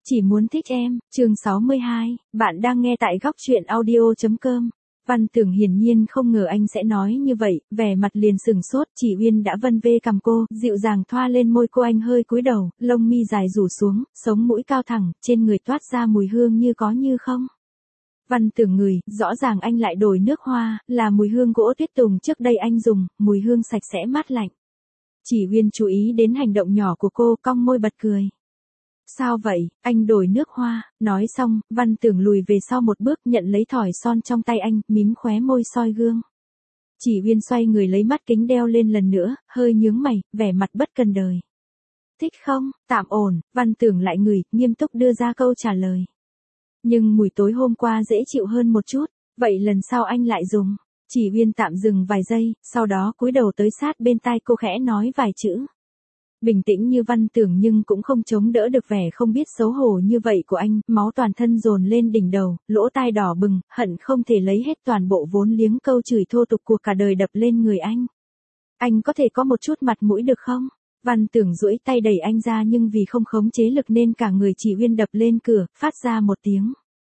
Chỉ muốn thích em, chương 62, bạn đang nghe tại góc truyện audio.com. Văn Tưởng hiển nhiên không ngờ anh sẽ nói như vậy, vẻ mặt liền sừng sốt, Chỉ Uyên đã vân vê cằm cô, dịu dàng thoa lên môi cô, anh hơi cúi đầu, lông mi dài rủ xuống, sống mũi cao thẳng, trên người toát ra mùi hương như có như không. Văn Tưởng ngửi, rõ ràng anh lại đổi nước hoa, là mùi hương gỗ tuyết tùng trước đây anh dùng, mùi hương sạch sẽ mát lạnh. Chỉ Uyên chú ý đến hành động nhỏ của cô, cong môi bật cười. Sao vậy, anh đổi nước hoa, nói xong, Văn Tưởng lùi về sau một bước nhận lấy thỏi son trong tay anh, mím khóe môi soi gương. Chỉ Uyên xoay người lấy mắt kính đeo lên lần nữa, hơi nhướng mày, vẻ mặt bất cần đời. Thích không, tạm ổn, Văn Tưởng lại ngửi, nghiêm túc đưa ra câu trả lời. Nhưng mùi tối hôm qua dễ chịu hơn một chút, vậy lần sau anh lại dùng. Chỉ Uyên tạm dừng vài giây, sau đó cúi đầu tới sát bên tai cô khẽ nói vài chữ. Bình tĩnh như Văn Tưởng nhưng cũng không chống đỡ được vẻ không biết xấu hổ như vậy của anh, máu toàn thân dồn lên đỉnh đầu, lỗ tai đỏ bừng, hận không thể lấy hết toàn bộ vốn liếng câu chửi thô tục của cả đời đập lên người anh. Anh có thể có một chút mặt mũi được không? Văn Tưởng duỗi tay đẩy anh ra nhưng vì không khống chế lực nên cả người Chỉ Uyên đập lên cửa, phát ra một tiếng.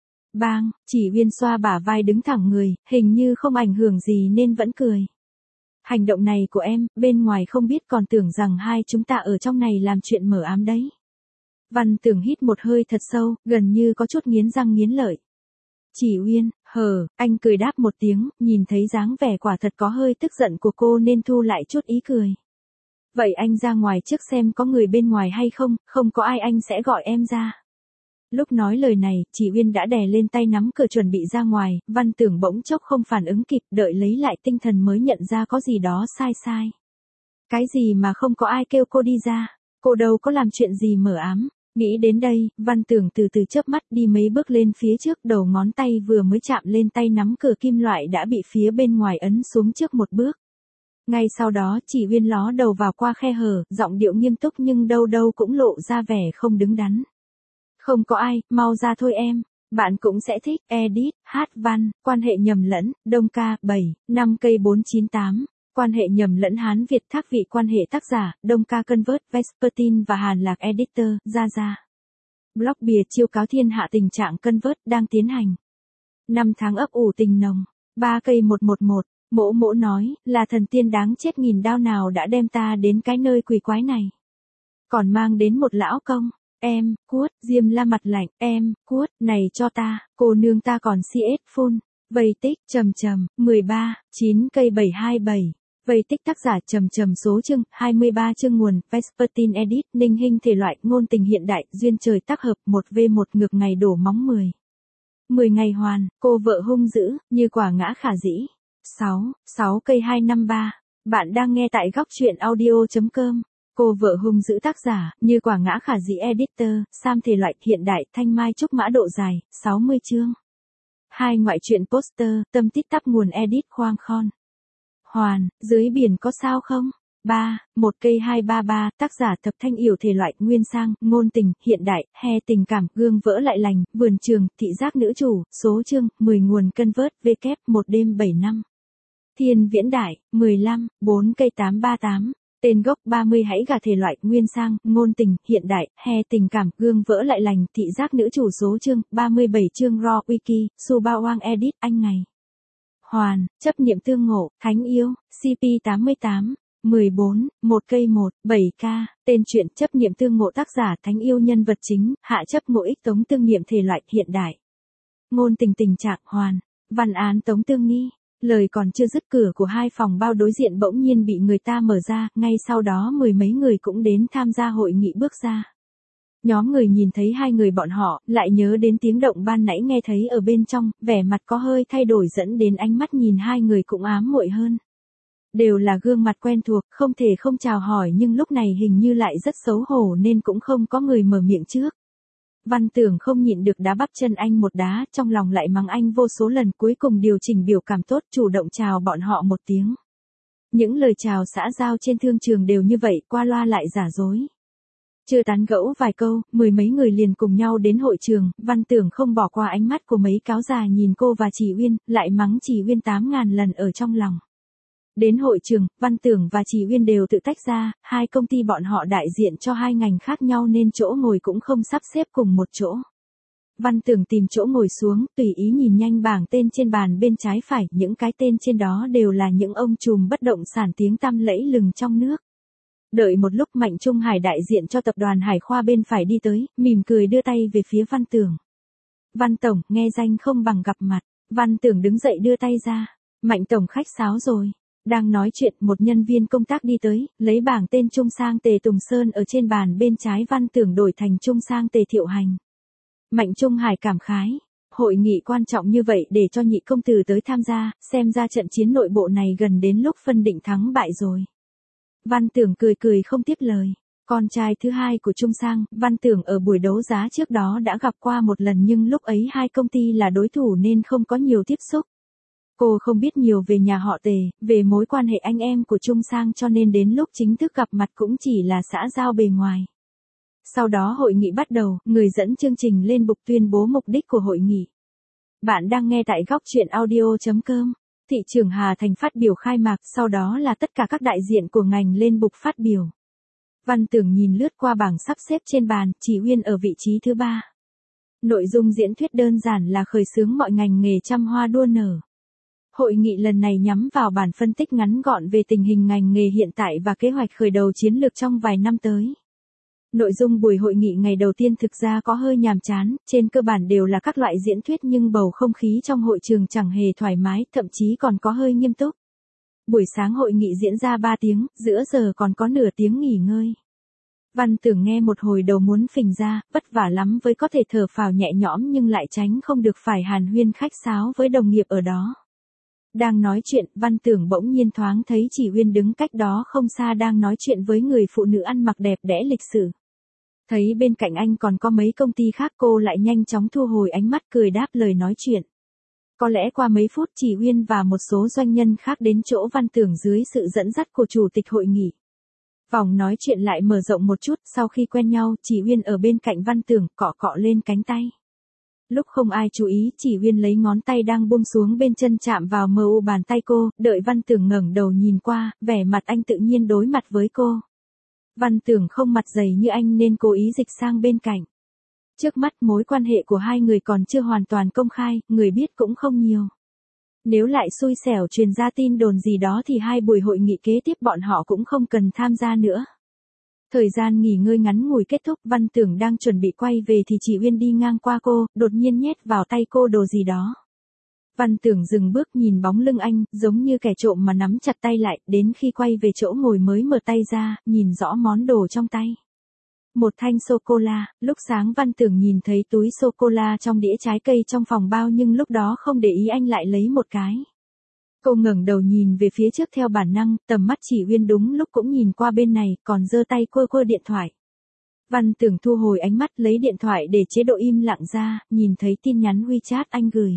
Bang, Chỉ Uyên xoa bả vai đứng thẳng người, hình như không ảnh hưởng gì nên vẫn cười. Hành động này của em, bên ngoài không biết còn tưởng rằng hai chúng ta ở trong này làm chuyện mờ ám đấy. Văn Tưởng hít một hơi thật sâu, gần như có chút nghiến răng nghiến lợi. Chỉ Uyên, anh cười đáp một tiếng, nhìn thấy dáng vẻ quả thật có hơi tức giận của cô nên thu lại chút ý cười. Vậy anh ra ngoài trước xem có người bên ngoài hay không, không có ai anh sẽ gọi em ra. Lúc nói lời này, Chỉ Uyên đã đè lên tay nắm cửa chuẩn bị ra ngoài, Văn Tưởng bỗng chốc không phản ứng kịp, đợi lấy lại tinh thần mới nhận ra có gì đó sai. Cái gì mà không có ai kêu cô đi ra, cô đâu có làm chuyện gì mờ ám. Nghĩ đến đây, Văn Tưởng từ từ chớp mắt đi mấy bước lên phía trước, đầu ngón tay vừa mới chạm lên tay nắm cửa kim loại đã bị phía bên ngoài ấn xuống trước một bước. Ngay sau đó Chỉ Uyên ló đầu vào qua khe hở, giọng điệu nghiêm túc nhưng đâu đâu cũng lộ ra vẻ không đứng đắn. Không có ai, mau ra thôi em, bạn cũng sẽ thích, edit, hát văn, quan hệ nhầm lẫn, Đông Ca, 7, 5 cây 498, quan hệ nhầm lẫn Hán Việt thác vị quan hệ tác giả, Đông Ca Convert, Vespertine và Hàn Lạc Editor, ra. Blog bìa chiêu cáo thiên hạ tình trạng Convert đang tiến hành. 5 tháng ấp ủ tình nồng, 3 cây 111, mỗ nói, là thần tiên đáng chết nghìn đao nào đã đem ta đến cái nơi quỷ quái này. Còn mang đến một lão công. Em, cuốt, Diêm La mặt lạnh, em, cuốt, này cho ta, cô nương ta còn CS full, vây tích, 13, 9 cây 727, vây tích tác giả số chương, 23 chương nguồn, Vespertine Edit, Ninh Hinh thể loại, ngôn tình hiện đại, duyên trời tác hợp, 1v1 ngược ngày đổ móng 10. 10 ngày hoàn, cô vợ hung dữ, như quả ngã khả dĩ. 6 cây 253, bạn đang nghe tại góc truyện audio.com. Cô vợ hung dữ tác giả, như quả ngã khả dĩ editor, Sam thể loại, hiện đại, thanh mai trúc mã độ dài, 60 chương. 2 ngoại truyện poster, tâm tít tắp nguồn edit khoang khon. Hoàn, dưới biển có sao không? 3, 1 cây 233, tác giả Thập Thanh Yểu thể loại, nguyên sang, ngôn tình, hiện đại, he tình cảm, gương vỡ lại lành, vườn trường, thị giác nữ chủ, số chương, 10 nguồn Convert, W, 1 đêm 7 năm. Thiên Viễn Đại, 15, 4 cây 838. Tên gốc 30 hãy gả thể loại, nguyên sang, ngôn tình, hiện đại, he tình cảm, gương vỡ lại lành, thị giác nữ chủ số chương, 37 chương raw wiki, Subawang edit, anh ngày. Hoàn, chấp niệm tương ngộ, thánh yêu, CP 88, 14, 1 cây 1, 7k, tên truyện chấp niệm tương ngộ tác giả thánh yêu nhân vật chính, hạ chấp ngộ ích tống tương niệm thể loại, hiện đại. Ngôn tình tình trạng, hoàn, văn án tống tương nghi. Lời còn chưa dứt, cửa của hai phòng bao đối diện bỗng nhiên bị người ta mở ra, ngay sau đó mười mấy người cũng đến tham gia hội nghị bước ra. Nhóm người nhìn thấy hai người bọn họ, lại nhớ đến tiếng động ban nãy nghe thấy ở bên trong, vẻ mặt có hơi thay đổi dẫn đến ánh mắt nhìn hai người cũng ám muội hơn. Đều là gương mặt quen thuộc, không thể không chào hỏi nhưng lúc này hình như lại rất xấu hổ nên cũng không có người mở miệng trước. Văn Tưởng không nhịn được đá bắp chân anh một đá, trong lòng lại mắng anh vô số lần, cuối cùng điều chỉnh biểu cảm tốt, chủ động chào bọn họ một tiếng. Những lời chào xã giao trên thương trường đều như vậy, qua loa lại giả dối. Chưa tán gẫu vài câu, mười mấy người liền cùng nhau đến hội trường, Văn Tưởng không bỏ qua ánh mắt của mấy cáo già nhìn cô và Chỉ Uyên, lại mắng Chỉ Uyên 8.000 lần ở trong lòng. Đến hội trường, Văn Tưởng và Chỉ Uyên đều tự tách ra, hai công ty bọn họ đại diện cho hai ngành khác nhau nên chỗ ngồi cũng không sắp xếp cùng một chỗ. Văn Tưởng tìm chỗ ngồi xuống, tùy ý nhìn nhanh bảng tên trên bàn bên trái phải, những cái tên trên đó đều là những ông trùm bất động sản tiếng tăm lẫy lừng trong nước. Đợi một lúc Mạnh Trung Hải đại diện cho tập đoàn Hải Khoa bên phải đi tới, mỉm cười đưa tay về phía Văn Tưởng. Văn Tổng, nghe danh không bằng gặp mặt. Văn Tưởng đứng dậy đưa tay ra. Mạnh Tổng khách sáo rồi. Đang nói chuyện, một nhân viên công tác đi tới, lấy bảng tên Trung Sang Tề Tùng Sơn ở trên bàn bên trái Văn Tưởng đổi thành Trung Sang Tề Thiệu Hành. Mạnh Trung Hải cảm khái. Hội nghị quan trọng như vậy để cho nhị công tử tới tham gia, xem ra trận chiến nội bộ này gần đến lúc phân định thắng bại rồi. Văn Tưởng cười cười không tiếp lời. Con trai thứ hai của Trung Sang, Văn Tưởng ở buổi đấu giá trước đó đã gặp qua một lần nhưng lúc ấy hai công ty là đối thủ nên không có nhiều tiếp xúc. Cô không biết nhiều về nhà họ Tề, về mối quan hệ anh em của Trung Sang cho nên đến lúc chính thức gặp mặt cũng chỉ là xã giao bề ngoài. Sau đó hội nghị bắt đầu, người dẫn chương trình lên bục tuyên bố mục đích của hội nghị. Bạn đang nghe tại góc truyện audio.com. Thị trưởng Hà Thành phát biểu khai mạc, sau đó là tất cả các đại diện của ngành lên bục phát biểu. Văn Tưởng nhìn lướt qua bảng sắp xếp trên bàn, Chỉ Uyên ở vị trí thứ 3. Nội dung diễn thuyết đơn giản là khởi xướng mọi ngành nghề trăm hoa đua nở. Hội nghị lần này nhắm vào bản phân tích ngắn gọn về tình hình ngành nghề hiện tại và kế hoạch khởi đầu chiến lược trong vài năm tới. Nội dung buổi hội nghị ngày đầu tiên thực ra có hơi nhàm chán, trên cơ bản đều là các loại diễn thuyết nhưng bầu không khí trong hội trường chẳng hề thoải mái, thậm chí còn có hơi nghiêm túc. Buổi sáng hội nghị diễn ra 3 tiếng, giữa giờ còn có nửa tiếng nghỉ ngơi. Văn Tưởng nghe một hồi đầu muốn phình ra, vất vả lắm với có thể thở phào nhẹ nhõm nhưng lại tránh không được phải hàn huyên khách sáo với đồng nghiệp ở đó. Đang nói chuyện, Văn Tưởng bỗng nhiên thoáng thấy Chỉ Uyên đứng cách đó không xa đang nói chuyện với người phụ nữ ăn mặc đẹp đẽ lịch sự. Thấy bên cạnh anh còn có mấy công ty khác cô lại nhanh chóng thu hồi ánh mắt cười đáp lời nói chuyện. Có lẽ qua mấy phút Chỉ Uyên và một số doanh nhân khác đến chỗ Văn Tưởng dưới sự dẫn dắt của chủ tịch hội nghị. Vòng nói chuyện lại mở rộng một chút, sau khi quen nhau, Chỉ Uyên ở bên cạnh Văn Tưởng cọ cọ lên cánh tay. Lúc không ai chú ý, Chỉ Uyên lấy ngón tay đang buông xuống bên chân chạm vào mờ u bàn tay cô, đợi Văn Tưởng ngẩng đầu nhìn qua, vẻ mặt anh tự nhiên đối mặt với cô. Văn Tưởng không mặt dày như anh nên cố ý dịch sang bên cạnh. Trước mắt mối quan hệ của hai người còn chưa hoàn toàn công khai, người biết cũng không nhiều. Nếu lại xui xẻo truyền ra tin đồn gì đó thì hai buổi hội nghị kế tiếp bọn họ cũng không cần tham gia nữa. Thời gian nghỉ ngơi ngắn ngủi kết thúc, Văn Tưởng đang chuẩn bị quay về thì Chỉ Uyên đi ngang qua cô, đột nhiên nhét vào tay cô đồ gì đó. Văn Tưởng dừng bước nhìn bóng lưng anh, giống như kẻ trộm mà nắm chặt tay lại, đến khi quay về chỗ ngồi mới mở tay ra, nhìn rõ món đồ trong tay. Một thanh sô-cô-la, lúc sáng Văn Tưởng nhìn thấy túi sô-cô-la trong đĩa trái cây trong phòng bao nhưng lúc đó không để ý anh lại lấy một cái. Cô ngẩng đầu nhìn về phía trước theo bản năng, tầm mắt Chỉ Uyên đúng lúc cũng nhìn qua bên này, còn giơ tay quơ điện thoại. Văn Tưởng thu hồi ánh mắt lấy điện thoại để chế độ im lặng ra, nhìn thấy tin nhắn WeChat anh gửi.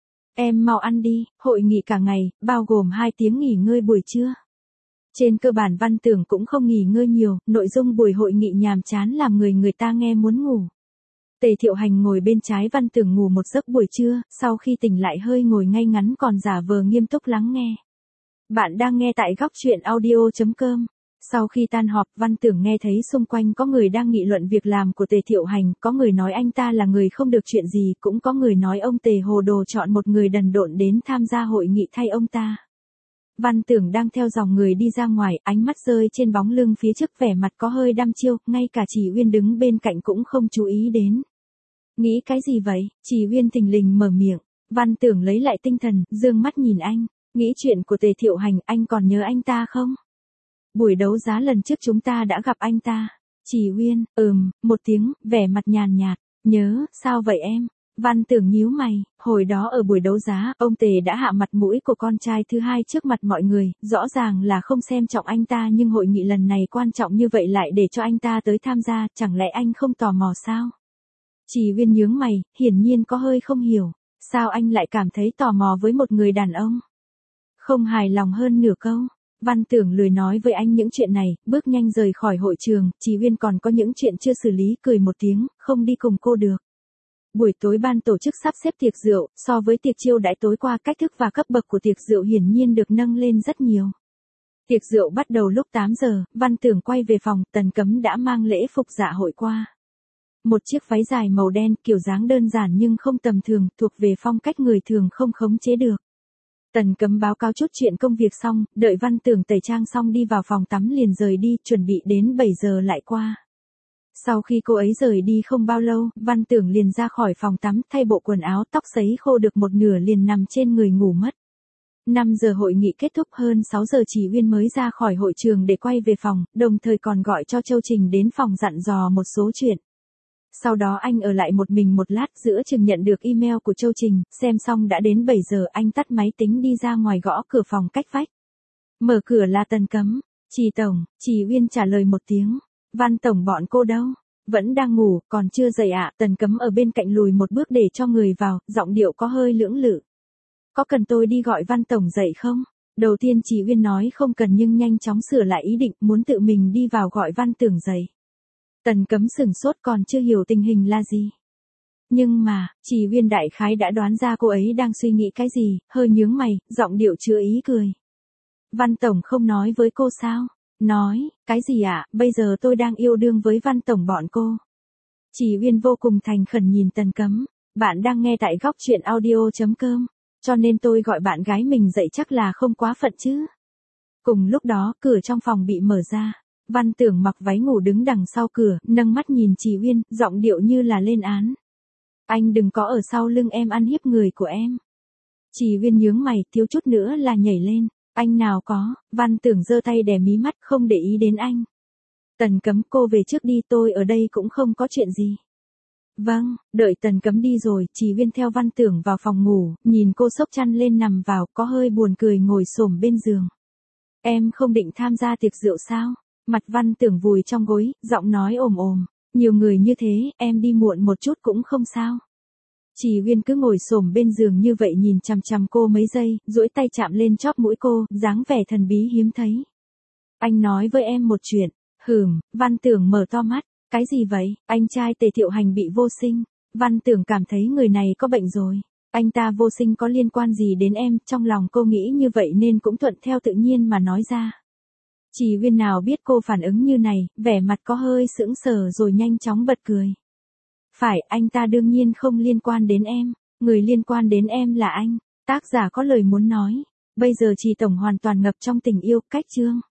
Em mau ăn đi, hội nghị cả ngày, bao gồm 2 tiếng nghỉ ngơi buổi trưa. Trên cơ bản Văn Tưởng cũng không nghỉ ngơi nhiều, nội dung buổi hội nghị nhàm chán làm người ta nghe muốn ngủ. Tề Thiệu Hành ngồi bên trái Văn Tưởng ngủ một giấc buổi trưa, sau khi tỉnh lại hơi ngồi ngay ngắn còn giả vờ nghiêm túc lắng nghe. Bạn đang nghe tại góc truyện audio.com. Sau khi tan họp, Văn Tưởng nghe thấy xung quanh có người đang nghị luận việc làm của Tề Thiệu Hành, có người nói anh ta là người không được chuyện gì, cũng có người nói ông Tề hồ đồ chọn một người đần độn đến tham gia hội nghị thay ông ta. Văn Tưởng đang theo dòng người đi ra ngoài, ánh mắt rơi trên bóng lưng phía trước vẻ mặt có hơi đăm chiêu, ngay cả Chỉ Uyên đứng bên cạnh cũng không chú ý đến. Nghĩ cái gì vậy? Chỉ Uyên thình lình mở miệng. Văn Tưởng lấy lại tinh thần, dương mắt nhìn anh. Nghĩ chuyện của Tề Thiệu Hành, anh còn nhớ anh ta không? Buổi đấu giá lần trước chúng ta đã gặp anh ta. Chỉ Uyên, một tiếng, vẻ mặt nhàn nhạt. Nhớ, sao vậy em? Văn Tưởng nhíu mày, hồi đó ở buổi đấu giá, ông Tề đã hạ mặt mũi của con trai thứ hai trước mặt mọi người, rõ ràng là không xem trọng anh ta nhưng hội nghị lần này quan trọng như vậy lại để cho anh ta tới tham gia, chẳng lẽ anh không tò mò sao? Chỉ Uyên nhướng mày, hiển nhiên có hơi không hiểu, sao anh lại cảm thấy tò mò với một người đàn ông? Không hài lòng hơn nửa câu. Văn Tưởng lười nói với anh những chuyện này, bước nhanh rời khỏi hội trường, Chỉ Uyên còn có những chuyện chưa xử lý, cười một tiếng, không đi cùng cô được. Buổi tối ban tổ chức sắp xếp tiệc rượu, so với tiệc chiêu đãi tối qua cách thức và cấp bậc của tiệc rượu hiển nhiên được nâng lên rất nhiều. Tiệc rượu bắt đầu lúc 8 giờ, Văn Tưởng quay về phòng, Tần Cấm đã mang lễ phục dạ hội qua. Một chiếc váy dài màu đen, kiểu dáng đơn giản nhưng không tầm thường, thuộc về phong cách người thường không khống chế được. Tần Cấm báo cáo chút chuyện công việc xong, đợi Văn Tưởng tẩy trang xong đi vào phòng tắm liền rời đi, chuẩn bị đến 7 giờ lại qua. Sau khi cô ấy rời đi không bao lâu, Văn Tưởng liền ra khỏi phòng tắm, thay bộ quần áo, tóc sấy khô được một nửa liền nằm trên người ngủ mất. 5 giờ hội nghị kết thúc, hơn 6 giờ Chỉ Uyên mới ra khỏi hội trường để quay về phòng, đồng thời còn gọi cho Châu Trình đến phòng dặn dò một số chuyện. Sau đó anh ở lại một mình một lát, giữa chừng nhận được email của Châu Trình, xem xong đã đến 7 giờ, anh tắt máy tính đi ra ngoài gõ cửa phòng cách vách. Mở cửa là Tần Cấm. Chỉ tổng, Chỉ Uyên trả lời một tiếng. Văn tổng bọn cô đâu? Vẫn đang ngủ, còn chưa dậy ạ. Tần Cấm ở bên cạnh lùi một bước để cho người vào, giọng điệu có hơi lưỡng lự. Có cần tôi đi gọi Văn tổng dậy không? Đầu tiên Chỉ Uyên nói không cần nhưng nhanh chóng sửa lại ý định, muốn tự mình đi vào gọi Văn Tưởng dậy. Tần Cấm sửng sốt, còn chưa hiểu tình hình là gì. Nhưng mà, Chỉ Uyên đại khái đã đoán ra cô ấy đang suy nghĩ cái gì, hơi nhướng mày, giọng điệu chứa ý cười. Văn tổng không nói với cô sao? Nói, cái gì ạ, bây giờ tôi đang yêu đương với Văn tổng bọn cô. Chỉ Uyên vô cùng thành khẩn nhìn Tần Cấm. Bạn đang nghe tại góc truyện audio.com, cho nên tôi gọi bạn gái mình dậy chắc là không quá phận chứ. Cùng lúc đó, cửa trong phòng bị mở ra. Văn Tưởng mặc váy ngủ đứng đằng sau cửa, nâng mắt nhìn Chỉ Uyên, giọng điệu như là lên án. Anh đừng có ở sau lưng em ăn hiếp người của em. Chỉ Uyên nhướng mày, thiếu chút nữa là nhảy lên. Anh nào có, Văn Tưởng giơ tay đè mí mắt, không để ý đến anh. Tần Cấm, cô về trước đi, tôi ở đây cũng không có chuyện gì. Vâng, đợi Tần Cấm đi rồi, Chỉ Uyên theo Văn Tưởng vào phòng ngủ, nhìn cô xốc chăn lên nằm vào, có hơi buồn cười ngồi xổm bên giường. Em không định tham gia tiệc rượu sao? Mặt Văn Tưởng vùi trong gối, giọng nói ồm ồm. Nhiều người như thế, em đi muộn một chút cũng không sao. Chỉ Uyên cứ ngồi xổm bên giường như vậy nhìn chằm chằm cô mấy giây, duỗi tay chạm lên chóp mũi cô, dáng vẻ thần bí hiếm thấy. Anh nói với em một chuyện. Văn Tưởng mở to mắt. Cái gì vậy? Anh trai Tề Thiệu Hành bị vô sinh. Văn Tưởng cảm thấy người này có bệnh rồi. Anh ta vô sinh có liên quan gì đến em? Trong lòng cô nghĩ như vậy nên cũng thuận theo tự nhiên mà nói ra. Chỉ Uyên nào biết cô phản ứng như này, vẻ mặt có hơi sững sờ rồi nhanh chóng bật cười. Phải, anh ta đương nhiên không liên quan đến em. Người liên quan đến em là anh. Tác giả có lời muốn nói. Bây giờ Chỉ tổng hoàn toàn ngập trong tình yêu, cách chương.